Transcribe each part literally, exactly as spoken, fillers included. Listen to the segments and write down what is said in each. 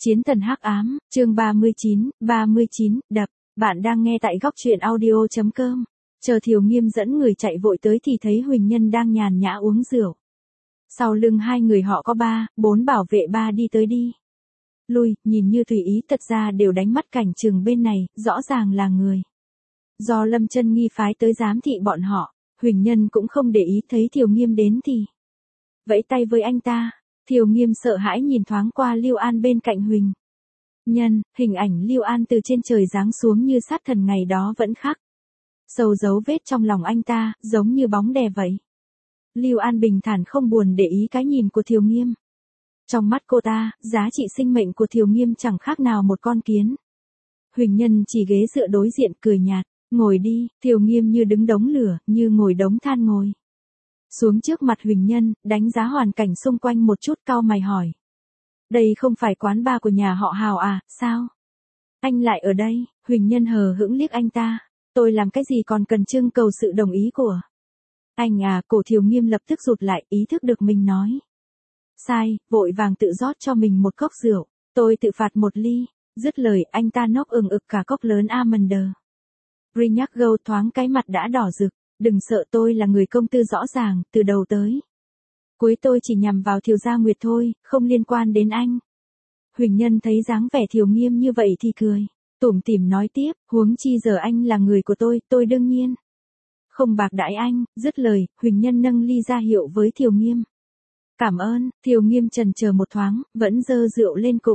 Chiến thần hắc ám, chương ba mươi chín, ba mươi chín, đập, bạn đang nghe tại góc truyện audio chấm com. Chờ Thiều Nghiêm dẫn người chạy vội tới thì thấy Huỳnh Nhân đang nhàn nhã uống rượu. Sau lưng hai người họ có ba, bốn bảo vệ ba đi tới đi lui, nhìn như tùy ý thật ra đều đánh mắt cảnh chừng bên này, rõ ràng là người do Lâm Chân Nghi phái tới giám thị bọn họ. Huỳnh Nhân cũng không để ý, thấy Thiều Nghiêm đến thì vẫy tay với anh ta. Thiều Nghiêm sợ hãi nhìn thoáng qua Lưu An bên cạnh Huỳnh Nhân, hình ảnh Lưu An từ trên trời giáng xuống như sát thần ngày đó vẫn khắc sâu dấu vết trong lòng anh ta, giống như bóng đè vậy. Lưu An bình thản không buồn để ý cái nhìn của Thiều Nghiêm. Trong mắt cô ta, giá trị sinh mệnh của Thiều Nghiêm chẳng khác nào một con kiến. Huỳnh Nhân chỉ ghế dựa đối diện cười nhạt, ngồi đi. Thiều Nghiêm như đứng đống lửa, như ngồi đống than ngồi xuống trước mặt Huỳnh Nhân, đánh giá hoàn cảnh xung quanh một chút, cau mày hỏi. Đây không phải quán bar của nhà họ Hào à, sao? Anh lại ở đây? Huỳnh Nhân hờ hững liếc anh ta. Tôi làm cái gì còn cần trưng cầu sự đồng ý của anh à? Cổ Thiều Nghiêm lập tức rụt lại, ý thức được mình nói sai, vội vàng tự rót cho mình một cốc rượu. Tôi tự phạt một ly. Dứt lời, anh ta nốc ừng ực cả cốc lớn Almonder Cognac Gold, thoáng cái mặt đã đỏ rực. Đừng sợ, tôi là người công tư rõ ràng, từ đầu tới cuối tôi chỉ nhằm vào Thiều Gia Nguyệt thôi, không liên quan đến anh. Huỳnh Nhân thấy dáng vẻ Thiều Nghiêm như vậy thì cười tủm tỉm nói tiếp, huống chi giờ anh là người của tôi, tôi đương nhiên không bạc đãi anh. Dứt lời, Huỳnh Nhân nâng ly ra hiệu với Thiều Nghiêm. Cảm ơn. Thiều Nghiêm chần chờ một thoáng, vẫn dơ rượu lên cụng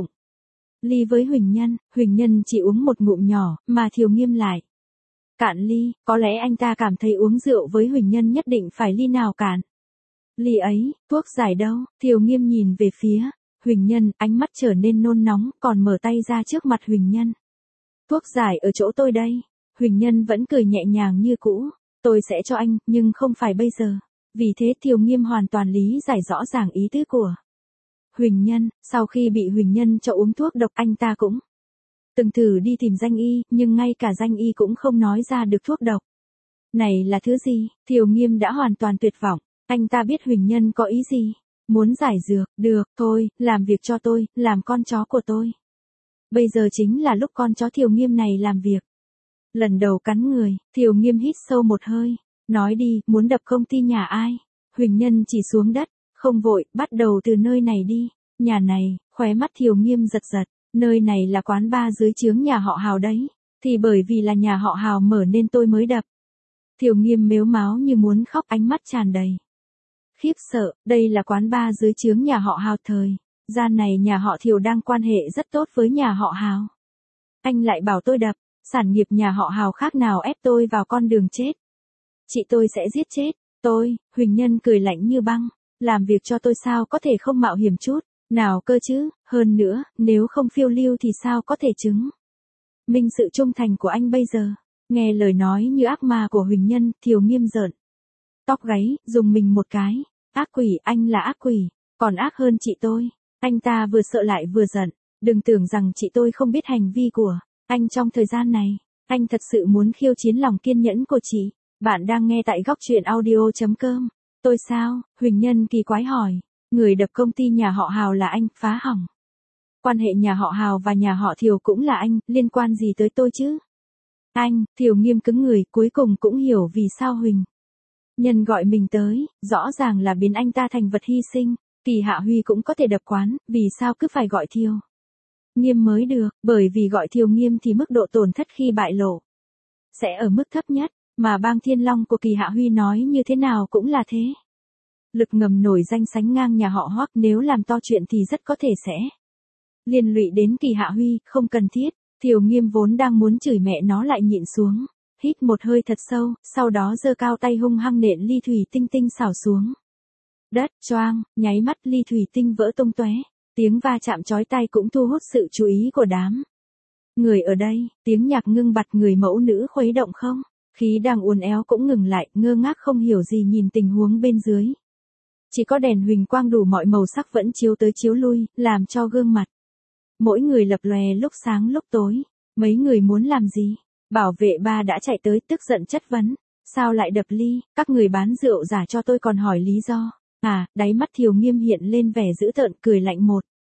ly với Huỳnh Nhân. Huỳnh Nhân chỉ uống một ngụm nhỏ, mà Thiều Nghiêm lại cạn ly. Có lẽ anh ta cảm thấy uống rượu với Huỳnh Nhân nhất định phải ly nào cạn ly ấy. Thuốc giải đâu? Thiều Nghiêm nhìn về phía Huỳnh Nhân, ánh mắt trở nên nôn nóng, còn mở tay ra trước mặt Huỳnh Nhân. Thuốc giải ở chỗ tôi đây. Huỳnh Nhân vẫn cười nhẹ nhàng như cũ. Tôi sẽ cho anh, nhưng không phải bây giờ. Vì thế Thiều Nghiêm hoàn toàn lý giải rõ ràng ý tứ của Huỳnh Nhân. Sau khi bị Huỳnh Nhân cho uống thuốc độc, anh ta cũng từng thử đi tìm danh y, nhưng ngay cả danh y cũng không nói ra được thuốc độc này là thứ gì. Thiều Nghiêm đã hoàn toàn tuyệt vọng. Anh ta biết Huỳnh Nhân có ý gì. Muốn giải dược, được, thôi, làm việc cho tôi, làm con chó của tôi. Bây giờ chính là lúc con chó Thiều Nghiêm này làm việc. Lần đầu cắn người, Thiều Nghiêm hít sâu một hơi. Nói đi, muốn đập công ty nhà ai? Huỳnh Nhân chỉ xuống đất, không vội, bắt đầu từ nơi này đi. Nhà này, khóe mắt Thiều Nghiêm giật giật. Nơi này là quán bar dưới trướng nhà họ Hào đấy. Thì bởi vì là nhà họ Hào mở nên tôi mới đập. Thiều Nghiêm mếu máo như muốn khóc, ánh mắt tràn đầy khiếp sợ. Đây là quán bar dưới trướng nhà họ Hào. Thời gian này nhà họ Thiều đang quan hệ rất tốt với nhà họ Hào. Anh lại bảo tôi đập. Sản nghiệp nhà họ Hào khác nào ép tôi vào con đường chết. Chị tôi sẽ giết chết tôi. Huỳnh Nhân cười lạnh như băng. Làm việc cho tôi sao có thể không mạo hiểm chút nào cơ chứ? Hơn nữa, nếu không phiêu lưu thì sao có thể chứng minh sự trung thành của anh bây giờ? Nghe lời nói như ác ma của Huỳnh Nhân, Thiều Nghiêm rợn tóc gáy, dùng mình một cái. Ác quỷ, anh là ác quỷ, còn ác hơn chị tôi. Anh ta vừa sợ lại vừa giận. Đừng tưởng rằng chị tôi không biết hành vi của anh trong thời gian này. Anh thật sự muốn khiêu chiến lòng kiên nhẫn của chị. Bạn đang nghe tại góc truyện audio chấm com. Tôi sao? Huỳnh Nhân kỳ quái hỏi. Người đập công ty nhà họ Hào là anh, phá hỏng quan hệ nhà họ Hào và nhà họ Thiều cũng là anh, liên quan gì tới tôi chứ? Anh, Thiều Nghiêm cứng người, cuối cùng cũng hiểu vì sao Huỳnh Nhân gọi mình tới, rõ ràng là biến anh ta thành vật hy sinh. Kỳ Hạ Huy cũng có thể đập quán, vì sao cứ phải gọi Thiều Nghiêm mới được? Bởi vì gọi Thiều Nghiêm thì mức độ tổn thất khi bại lộ sẽ ở mức thấp nhất, mà bang Thiên Long của Kỳ Hạ Huy nói như thế nào cũng là thế. Lực ngầm nổi danh sánh ngang nhà họ Hoắc, nếu làm to chuyện thì rất có thể sẽ liên lụy đến Kỳ Hạ Huy, không cần thiết. Thiều Nghiêm vốn đang muốn chửi mẹ nó lại nhịn xuống, hít một hơi thật sâu, sau đó giơ cao tay hung hăng nện ly thủy tinh tinh xảo xuống đất. Choang, nháy mắt ly thủy tinh vỡ tung tóe. Tiếng va chạm chói tai cũng thu hút sự chú ý của đám người ở đây. Tiếng nhạc ngưng bặt, người mẫu nữ khuấy động không khí đang uốn éo cũng ngừng lại, ngơ ngác không hiểu gì nhìn tình huống bên dưới. Chỉ có đèn huỳnh quang đủ mọi màu sắc vẫn chiếu tới chiếu lui, làm cho gương mặt mỗi người lập lòe lúc sáng lúc tối. Mấy người muốn làm gì? Bảo vệ ba đã chạy tới tức giận chất vấn. Sao lại đập ly? Các người bán rượu giả cho tôi còn hỏi lý do. À, đáy mắt Thiều Nghiêm hiện lên vẻ dữ tợn, cười lạnh một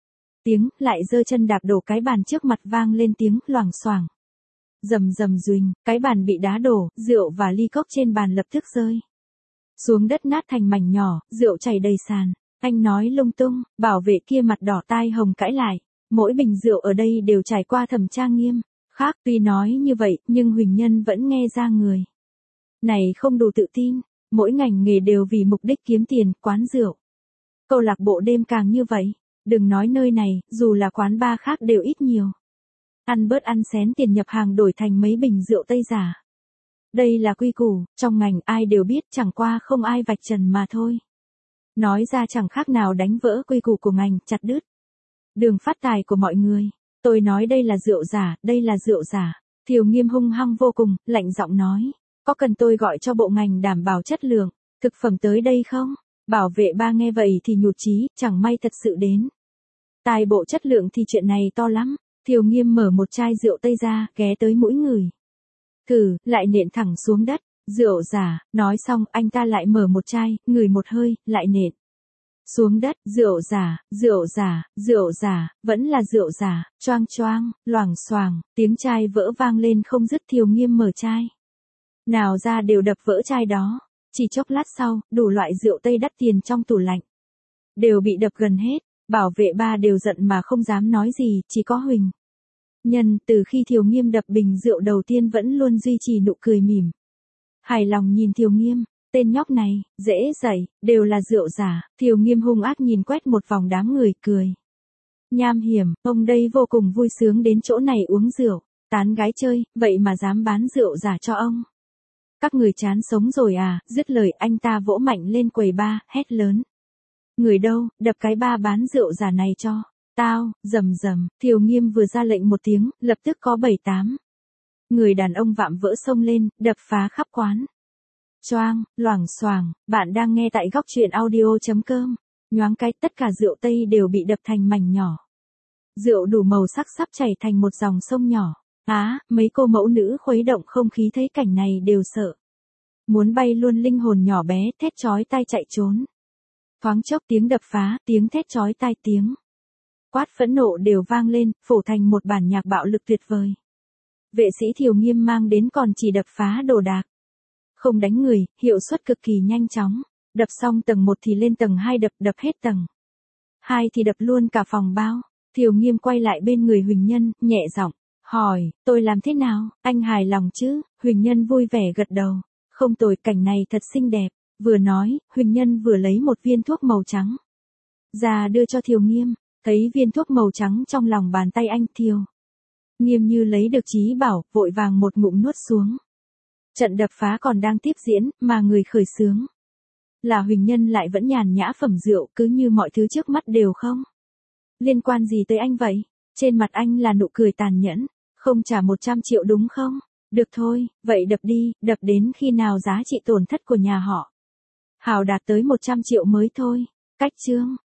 tiếng, lại giơ chân đạp đổ cái bàn trước mặt vang lên tiếng loảng xoảng. Rầm rầm ruỳnh, cái bàn bị đá đổ, rượu và ly cốc trên bàn lập tức rơi xuống đất nát thành mảnh nhỏ, rượu chảy đầy sàn. Anh nói lung tung, bảo vệ kia mặt đỏ tai hồng cãi lại. Mỗi bình rượu ở đây đều trải qua thẩm tra nghiêm. Khác tuy nói như vậy, nhưng Huỳnh Nhân vẫn nghe ra người này không đủ tự tin. Mỗi ngành nghề đều vì mục đích kiếm tiền, quán rượu, câu lạc bộ đêm càng như vậy. Đừng nói nơi này, dù là quán bar khác đều ít nhiều ăn bớt ăn xén tiền nhập hàng đổi thành mấy bình rượu Tây giả. Đây là quy củ, trong ngành ai đều biết, chẳng qua không ai vạch trần mà thôi. Nói ra chẳng khác nào đánh vỡ quy củ của ngành, chặt đứt đường phát tài của mọi người. Tôi nói đây là rượu giả, đây là rượu giả. Thiều Nghiêm hung hăng vô cùng, lạnh giọng nói. Có cần tôi gọi cho bộ ngành đảm bảo chất lượng thực phẩm tới đây không? Bảo vệ ba nghe vậy thì nhụt chí, chẳng may thật sự đến tài bộ chất lượng thì chuyện này to lắm. Thiều Nghiêm mở một chai rượu Tây ra, ghé tới mũi người. Thử, lại nện thẳng xuống đất. Rượu giả, nói xong anh ta lại mở một chai, ngửi một hơi, lại nện xuống đất. Rượu giả, rượu giả, rượu giả, vẫn là rượu giả. Choang choang, loảng xoảng, tiếng chai vỡ vang lên không dứt. Thiều Nghiêm mở chai nào ra đều đập vỡ chai đó. Chỉ chốc lát sau, đủ loại rượu Tây đắt tiền trong tủ lạnh đều bị đập gần hết. Bảo vệ ba đều giận mà không dám nói gì, chỉ có Huỳnh Nhân từ khi Thiều Nghiêm đập bình rượu đầu tiên vẫn luôn duy trì nụ cười mỉm hài lòng nhìn Thiều Nghiêm. Tên nhóc này, dễ dạy, đều là rượu giả. Thiều Nghiêm hung ác nhìn quét một vòng đám người, cười nham hiểm, ông đây vô cùng vui sướng đến chỗ này uống rượu, tán gái chơi, vậy mà dám bán rượu giả cho ông. Các người chán sống rồi à? Dứt lời anh ta vỗ mạnh lên quầy ba, hét lớn. Người đâu, đập cái ba bán rượu giả này cho tao. Rầm rầm, Thiều Nghiêm vừa ra lệnh một tiếng, lập tức có bảy tám người đàn ông vạm vỡ xông lên, đập phá khắp quán. Choang, loảng xoảng, bạn đang nghe tại góc truyện audio chấm com. Nhoáng cái, tất cả rượu Tây đều bị đập thành mảnh nhỏ. Rượu đủ màu sắc sắp chảy thành một dòng sông nhỏ. Á, mấy cô mẫu nữ khuấy động không khí thấy cảnh này đều sợ muốn bay luôn, linh hồn nhỏ bé thét chói tai chạy trốn. Thoáng chốc tiếng đập phá, tiếng thét chói tai, tiếng quát phẫn nộ đều vang lên, phổ thành một bản nhạc bạo lực tuyệt vời. Vệ sĩ Thiều Nghiêm mang đến còn chỉ đập phá đồ đạc, không đánh người, hiệu suất cực kỳ nhanh chóng. Đập xong tầng một thì lên tầng hai đập, đập hết tầng hai thì đập luôn cả phòng bao. Thiều Nghiêm quay lại bên người Huỳnh Nhân, nhẹ giọng hỏi, tôi làm thế nào, anh hài lòng chứ? Huỳnh Nhân vui vẻ gật đầu. Không tồi, cảnh này thật xinh đẹp. Vừa nói, Huỳnh Nhân vừa lấy một viên thuốc màu trắng ra đưa cho Thiều Nghiêm. Thấy viên thuốc màu trắng trong lòng bàn tay anh, Thiều Nghiêm như lấy được trí bảo, vội vàng một ngụm nuốt xuống. Trận đập phá còn đang tiếp diễn, mà người khởi xướng là Huỳnh Nhân lại vẫn nhàn nhã phẩm rượu, cứ như mọi thứ trước mắt đều không liên quan gì tới anh vậy. Trên mặt anh là nụ cười tàn nhẫn. Không trả một trăm triệu đúng không? Được thôi, vậy đập đi, đập đến khi nào giá trị tổn thất của nhà họ Hào đạt tới một trăm triệu mới thôi. Cách chương